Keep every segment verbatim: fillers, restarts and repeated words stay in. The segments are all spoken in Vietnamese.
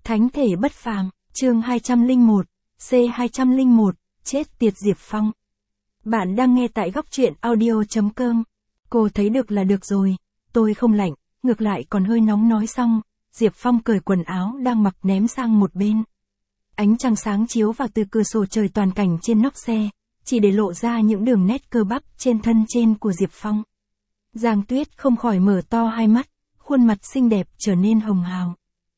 Thánh thể bất phàm, chương hai trăm lẻ một, C hai trăm lẻ một, chết tiệt Diệp Phong. Bạn đang nghe tại góc truyện audio chấm com. Cô thấy được là được rồi, tôi không lạnh, ngược lại còn hơi nóng. Nói xong, Diệp Phong cởi quần áo đang mặc ném sang một bên. Ánh trăng sáng chiếu vào từ cửa sổ trời toàn cảnh trên nóc xe, chỉ để lộ ra những đường nét cơ bắp trên thân trên của Diệp Phong. Giang Tuyết không khỏi mở to hai mắt, khuôn mặt xinh đẹp trở nên hồng hào.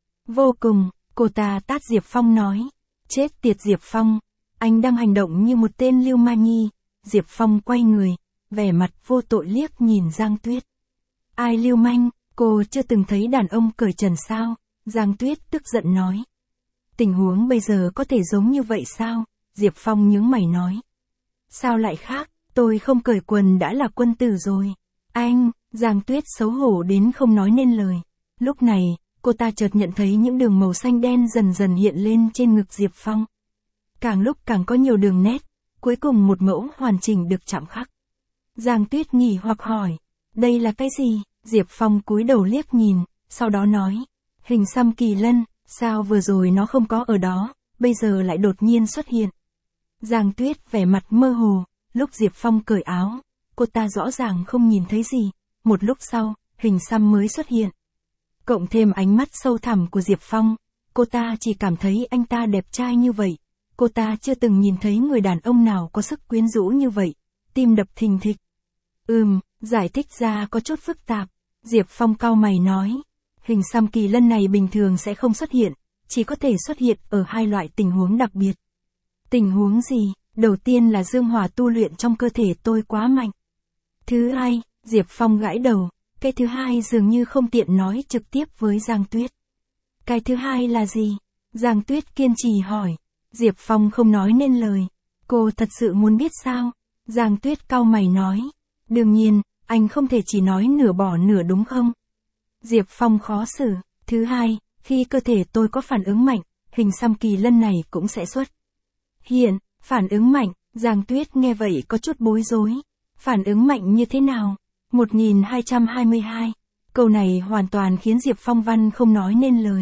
Vô cùng, cô ta tát Diệp Phong nói. Chết tiệt Diệp Phong, anh đang hành động như một tên lưu manh nhi. Diệp Phong quay người, vẻ mặt vô tội liếc nhìn Giang Tuyết. Ai lưu manh, cô chưa từng thấy đàn ông cởi trần sao? Giang Tuyết tức giận nói. Tình huống bây giờ có thể giống như vậy sao? Diệp Phong nhướng mày nói. Sao lại khác, tôi không cởi quần đã là quân tử rồi. Anh, Giang Tuyết xấu hổ đến không nói nên lời. Lúc này, cô ta chợt nhận thấy những đường màu xanh đen dần dần hiện lên trên ngực Diệp Phong. Càng lúc càng có nhiều đường nét, cuối cùng một mẫu hoàn chỉnh được chạm khắc. Giang Tuyết nghỉ hoặc hỏi, đây là cái gì? Diệp Phong cúi đầu liếc nhìn, sau đó nói, hình xăm kỳ lân, sao vừa rồi nó không có ở đó, bây giờ lại đột nhiên xuất hiện. Giang Tuyết vẻ mặt mơ hồ, lúc Diệp Phong cởi áo, cô ta rõ ràng không nhìn thấy gì, một lúc sau, hình xăm mới xuất hiện. Cộng thêm ánh mắt sâu thẳm của Diệp Phong, cô ta chỉ cảm thấy anh ta đẹp trai như vậy. Cô ta chưa từng nhìn thấy người đàn ông nào có sức quyến rũ như vậy, tim đập thình thịch. Ừm, giải thích ra có chút phức tạp. Diệp Phong cau mày nói, hình xăm kỳ lân này bình thường sẽ không xuất hiện, chỉ có thể xuất hiện ở hai loại tình huống đặc biệt. Tình huống gì? Đầu tiên là dương hỏa tu luyện trong cơ thể tôi quá mạnh. Thứ hai, Diệp Phong gãi đầu, cái thứ hai dường như không tiện nói trực tiếp với Giang Tuyết. Cái thứ hai là gì? Giang Tuyết kiên trì hỏi. Diệp Phong không nói nên lời. Cô thật sự muốn biết sao? Giang Tuyết cau mày nói. Đương nhiên, anh không thể chỉ nói nửa bỏ nửa đúng không? Diệp Phong khó xử. Thứ hai, khi cơ thể tôi có phản ứng mạnh, hình xăm kỳ lân này cũng sẽ xuất hiện. Phản ứng mạnh, Giang Tuyết nghe vậy có chút bối rối. Phản ứng mạnh như thế nào? một nghìn hai trăm hai mươi hai. Câu này hoàn toàn khiến Diệp Phong văn không nói nên lời.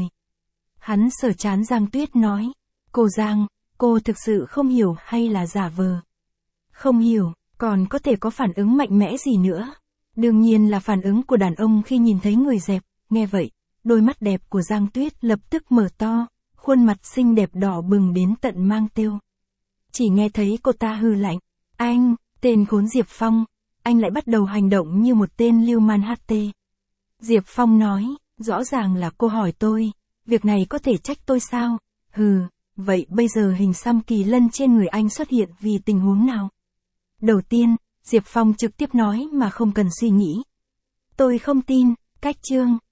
Hắn sờ trán Giang Tuyết nói. Cô Giang, cô thực sự không hiểu hay là giả vờ? Không hiểu, còn có thể có phản ứng mạnh mẽ gì nữa? Đương nhiên là phản ứng của đàn ông khi nhìn thấy người dẹp. Nghe vậy, đôi mắt đẹp của Giang Tuyết lập tức mở to, khuôn mặt xinh đẹp đỏ bừng đến tận mang têu. Chỉ nghe thấy cô ta hừ lạnh. Anh, tên khốn Diệp Phong, anh lại bắt đầu hành động như một tên lưu manh hát tê. Diệp Phong nói, rõ ràng là cô hỏi tôi, việc này có thể trách tôi sao? Hừ, vậy bây giờ hình xăm kỳ lân trên người anh xuất hiện vì tình huống nào? Đầu tiên, Diệp Phong trực tiếp nói mà không cần suy nghĩ. Tôi không tin, cách chương,